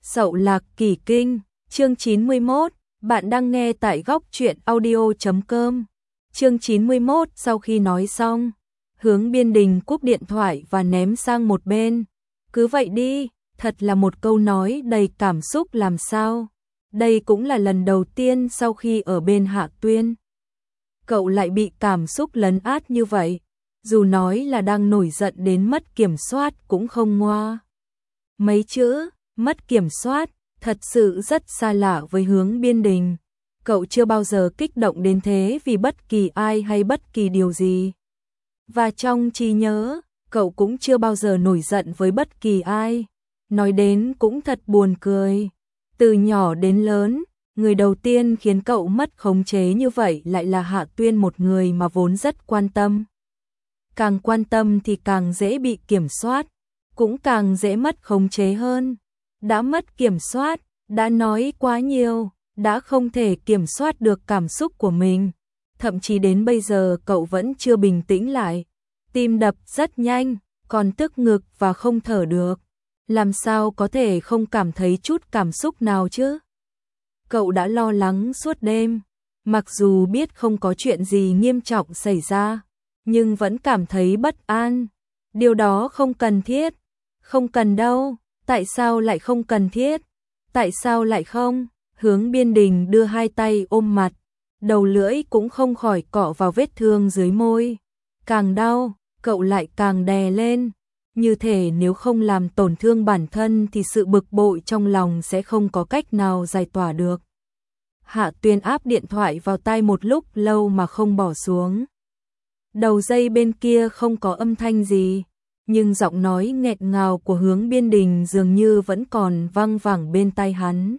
Sậu Lạc Kỳ Kinh, chương 91, bạn đang nghe tại góc truyện audio.com. Chương 91, sau khi nói xong, Hướng Biên Đình cúp điện thoại và ném sang một bên. Cứ vậy đi, thật là một câu nói đầy cảm xúc làm sao. Đây cũng là lần đầu tiên sau khi ở bên Hạ Tuyên. Cậu lại bị cảm xúc lấn át như vậy, dù nói là đang nổi giận đến mất kiểm soát cũng không ngoa. Mấy chữ mất kiểm soát thật sự rất xa lạ với Hướng Biên Đình. Cậu chưa bao giờ kích động đến thế vì bất kỳ ai hay bất kỳ điều gì. Và trong trí nhớ, cậu cũng chưa bao giờ nổi giận với bất kỳ ai. Nói đến cũng thật buồn cười. Từ nhỏ đến lớn, người đầu tiên khiến cậu mất khống chế như vậy lại là Hạ Tuyên, một người mà vốn rất quan tâm. Càng quan tâm thì càng dễ bị kiểm soát, cũng càng dễ mất khống chế hơn. Đã mất kiểm soát, đã nói quá nhiều, đã không thể kiểm soát được cảm xúc của mình. Thậm chí đến bây giờ cậu vẫn chưa bình tĩnh lại. Tim đập rất nhanh, còn tức ngực và không thở được. Làm sao có thể không cảm thấy chút cảm xúc nào chứ? Cậu đã lo lắng suốt đêm, mặc dù biết không có chuyện gì nghiêm trọng xảy ra, nhưng vẫn cảm thấy bất an. Điều đó không cần thiết. Không cần đâu, tại sao lại không cần thiết? Tại sao lại không? Hướng Biên Đình đưa hai tay ôm mặt, đầu lưỡi cũng không khỏi cọ vào vết thương dưới môi. Càng đau, cậu lại càng đè lên. Như thể nếu không làm tổn thương bản thân thì sự bực bội trong lòng sẽ không có cách nào giải tỏa được. Hạ Tuyên áp điện thoại vào tai một lúc lâu mà không bỏ xuống. Đầu dây bên kia không có âm thanh gì, nhưng giọng nói nghẹn ngào của Hướng Biên Đình dường như vẫn còn vang vẳng bên tai hắn.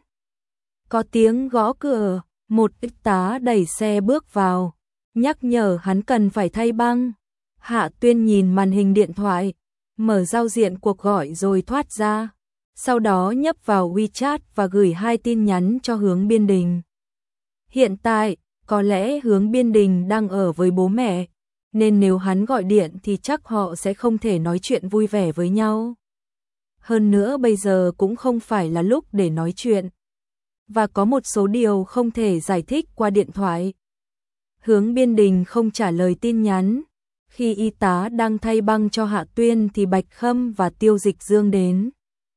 Có tiếng gõ cửa, một y tá đẩy xe bước vào, nhắc nhở hắn cần phải thay băng. Hạ Tuyên nhìn màn hình điện thoại, mở giao diện cuộc gọi rồi thoát ra, sau đó nhấp vào WeChat và gửi 2 tin nhắn cho Hướng Biên Đình. Hiện tại, có lẽ Hướng Biên Đình đang ở với bố mẹ, nên nếu hắn gọi điện thì chắc họ sẽ không thể nói chuyện vui vẻ với nhau. Hơn nữa bây giờ cũng không phải là lúc để nói chuyện. Và có một số điều không thể giải thích qua điện thoại. Hướng Biên Đình không trả lời tin nhắn. Khi y tá đang thay băng cho Hạ Tuyên thì Bạch Khâm và Tiêu Dịch Dương đến.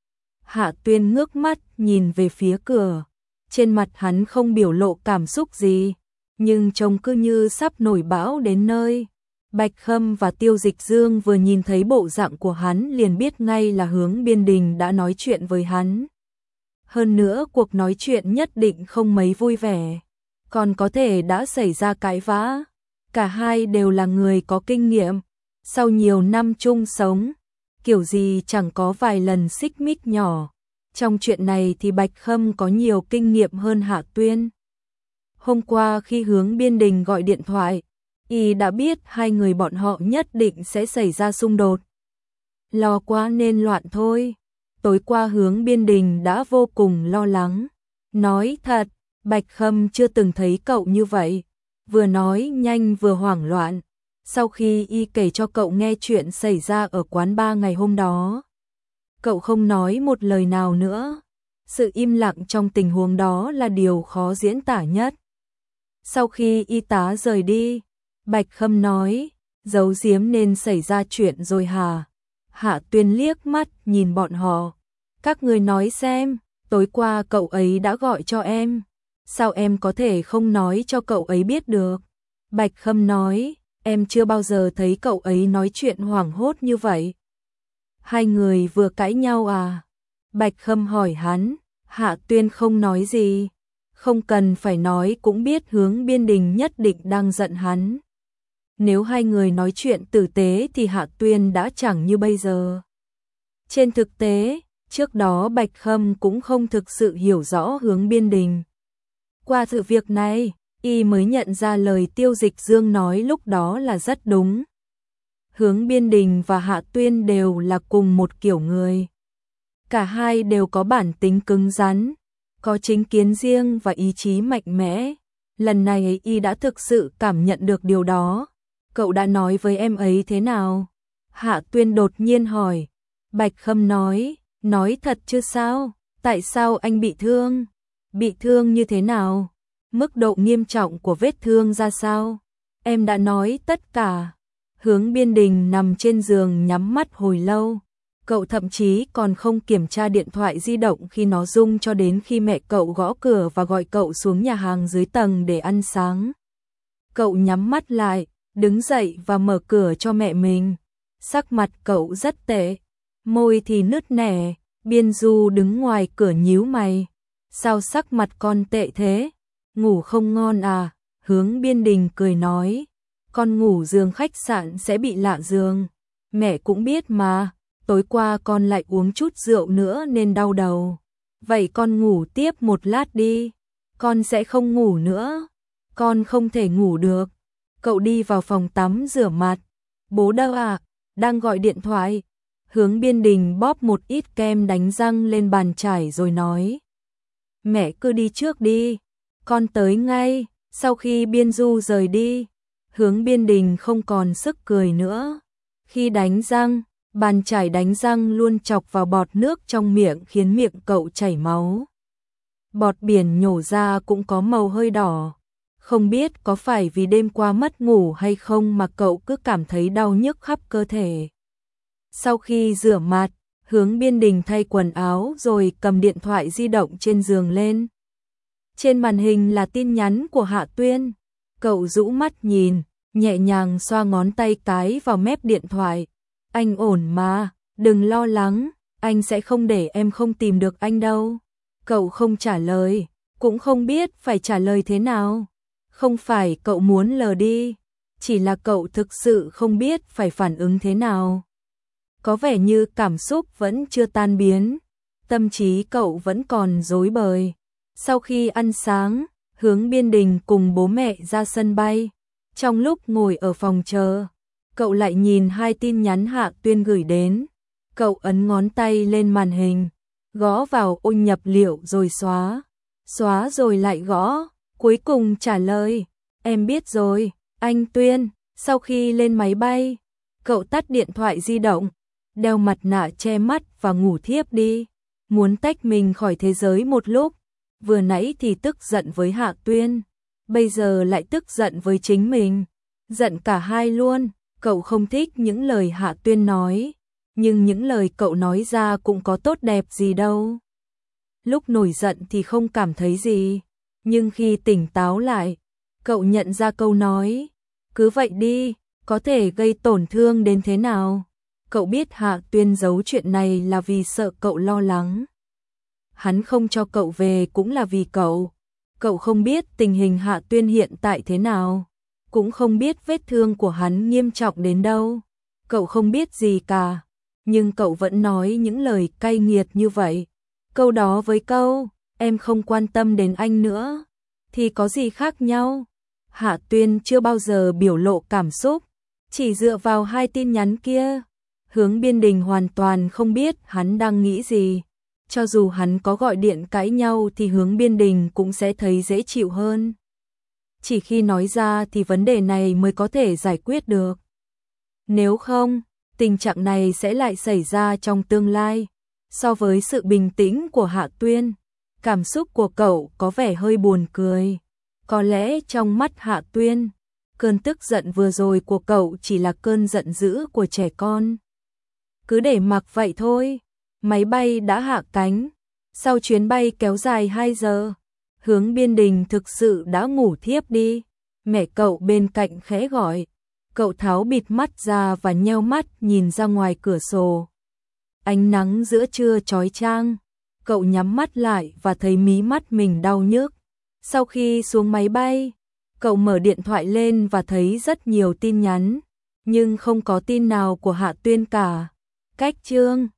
Hạ Tuyên ngước mắt nhìn về phía cửa. Trên mặt hắn không biểu lộ cảm xúc gì, nhưng trông cứ như sắp nổi bão đến nơi. Bạch Khâm và Tiêu Dịch Dương vừa nhìn thấy bộ dạng của hắn liền biết ngay là Hướng Biên Đình đã nói chuyện với hắn. Hơn nữa cuộc nói chuyện nhất định không mấy vui vẻ, còn có thể đã xảy ra cãi vã. Cả hai đều là người có kinh nghiệm, sau nhiều năm chung sống, kiểu gì chẳng có vài lần xích mích nhỏ. Trong chuyện này thì Bạch Khâm có nhiều kinh nghiệm hơn Hạ Tuyên. Hôm qua khi Hướng Biên Đình gọi điện thoại, y đã biết hai người bọn họ nhất định sẽ xảy ra xung đột. Lo quá nên loạn thôi. Tối qua Hướng Biên Đình đã vô cùng lo lắng. Nói thật, Bạch Khâm chưa từng thấy cậu như vậy. Vừa nói nhanh vừa hoảng loạn. Sau khi y kể cho cậu nghe chuyện xảy ra ở quán bar ngày hôm đó, cậu không nói một lời nào nữa. Sự im lặng trong tình huống đó là điều khó diễn tả nhất. Sau khi y tá rời đi, Bạch Khâm nói, giấu giếm nên xảy ra chuyện rồi hả? Hạ Tuyên liếc mắt nhìn bọn họ. Các người nói xem, tối qua cậu ấy đã gọi cho em. Sao em có thể không nói cho cậu ấy biết được? Bạch Khâm nói, em chưa bao giờ thấy cậu ấy nói chuyện hoảng hốt như vậy. Hai người vừa cãi nhau à? Bạch Khâm hỏi hắn. Hạ Tuyên không nói gì. Không cần phải nói cũng biết Hướng Biên Đình nhất định đang giận hắn. Nếu hai người nói chuyện tử tế thì Hạ Tuyên đã chẳng như bây giờ. Trên thực tế, trước đó Bạch Khâm cũng không thực sự hiểu rõ Hướng Biên Đình. Qua sự việc này, y mới nhận ra lời Tiêu Dịch Dương nói lúc đó là rất đúng. Hướng Biên Đình và Hạ Tuyên đều là cùng một kiểu người. Cả hai đều có bản tính cứng rắn, có chính kiến riêng và ý chí mạnh mẽ. Lần này y đã thực sự cảm nhận được điều đó. Cậu đã nói với em ấy thế nào? Hạ Tuyên đột nhiên hỏi. Bạch Khâm nói thật chứ sao? Tại sao anh bị thương? Bị thương như thế nào? Mức độ nghiêm trọng của vết thương ra sao? Em đã nói tất cả. Hướng Biên Đình nằm trên giường nhắm mắt hồi lâu. Cậu thậm chí còn không kiểm tra điện thoại di động khi nó rung cho đến khi mẹ cậu gõ cửa và gọi cậu xuống nhà hàng dưới tầng để ăn sáng. Cậu nhắm mắt lại, đứng dậy và mở cửa cho mẹ mình. Sắc mặt cậu rất tệ, môi thì nứt nẻ. Biên Du đứng ngoài cửa nhíu mày. Sao sắc mặt con tệ thế? Ngủ không ngon à? Hướng Biên Đình cười nói. Con ngủ giường khách sạn sẽ bị lạ giường. Mẹ cũng biết mà, tối qua con lại uống chút rượu nữa nên đau đầu. Vậy con ngủ tiếp một lát đi. Con sẽ không ngủ nữa. Con không thể ngủ được. Cậu đi vào phòng tắm rửa mặt. Bố đâu à? Đang gọi điện thoại. Hướng Biên Đình bóp một ít kem đánh răng lên bàn chải rồi nói. Mẹ cứ đi trước đi. Con tới ngay. Sau khi Biên Du rời đi, Hướng Biên Đình không còn sức cười nữa. Khi đánh răng, bàn chải đánh răng luôn chọc vào bọt nước trong miệng khiến miệng cậu chảy máu. Bọt biển nhổ ra cũng có màu hơi đỏ. Không biết có phải vì đêm qua mất ngủ hay không mà cậu cứ cảm thấy đau nhức khắp cơ thể. Sau khi rửa mặt, Hướng Biên Đình thay quần áo rồi cầm điện thoại di động trên giường lên. Trên màn hình là tin nhắn của Hạ Tuyên. Cậu rũ mắt nhìn, nhẹ nhàng xoa ngón tay cái vào mép điện thoại. Anh ổn mà, đừng lo lắng, anh sẽ không để em không tìm được anh đâu. Cậu không trả lời, cũng không biết phải trả lời thế nào. Không phải cậu muốn lờ đi, chỉ là cậu thực sự không biết phải phản ứng thế nào. Có vẻ như cảm xúc vẫn chưa tan biến, tâm trí cậu vẫn còn rối bời. Sau khi ăn sáng, Hướng Biên Đình cùng bố mẹ ra sân bay. Trong lúc ngồi ở phòng chờ, cậu lại nhìn hai tin nhắn Hạ Tuyên gửi đến. Cậu ấn ngón tay lên màn hình, gõ vào ô nhập liệu rồi xóa. Xóa rồi lại gõ, cuối cùng trả lời. Em biết rồi, anh Tuyên. Sau khi lên máy bay, cậu tắt điện thoại di động, đeo mặt nạ che mắt và ngủ thiếp đi. Muốn tách mình khỏi thế giới một lúc. Vừa nãy thì tức giận với Hạ Tuyên, bây giờ lại tức giận với chính mình. Giận cả hai luôn. Cậu không thích những lời Hạ Tuyên nói, nhưng những lời cậu nói ra cũng có tốt đẹp gì đâu. Lúc nổi giận thì không cảm thấy gì, nhưng khi tỉnh táo lại, cậu nhận ra câu nói, cứ vậy đi, có thể gây tổn thương đến thế nào. Cậu biết Hạ Tuyên giấu chuyện này là vì sợ cậu lo lắng. Hắn không cho cậu về cũng là vì cậu. Cậu không biết tình hình Hạ Tuyên hiện tại thế nào, cũng không biết vết thương của hắn nghiêm trọng đến đâu. Cậu không biết gì cả, nhưng cậu vẫn nói những lời cay nghiệt như vậy. Câu đó với câu, em không quan tâm đến anh nữa, thì có gì khác nhau? Hạ Tuyên chưa bao giờ biểu lộ cảm xúc, chỉ dựa vào hai tin nhắn kia. Hướng Biên Đình hoàn toàn không biết hắn đang nghĩ gì. Cho dù hắn có gọi điện cãi nhau thì Hướng Biên Đình cũng sẽ thấy dễ chịu hơn. Chỉ khi nói ra thì vấn đề này mới có thể giải quyết được. Nếu không, tình trạng này sẽ lại xảy ra trong tương lai. So với sự bình tĩnh của Hạ Tuyên, cảm xúc của cậu có vẻ hơi buồn cười. Có lẽ trong mắt Hạ Tuyên, cơn tức giận vừa rồi của cậu chỉ là cơn giận dữ của trẻ con. Cứ để mặc vậy thôi. Máy bay đã hạ cánh. Sau chuyến bay kéo dài 2 giờ, Hướng Biên Đình thực sự đã ngủ thiếp đi. Mẹ cậu bên cạnh khẽ gọi. Cậu tháo bịt mắt ra và nheo mắt nhìn ra ngoài cửa sổ. Ánh nắng giữa trưa chói chang. Cậu nhắm mắt lại và thấy mí mắt mình đau nhức. Sau khi xuống máy bay, cậu mở điện thoại lên và thấy rất nhiều tin nhắn, nhưng không có tin nào của Hạ Tuyên cả. Cách chương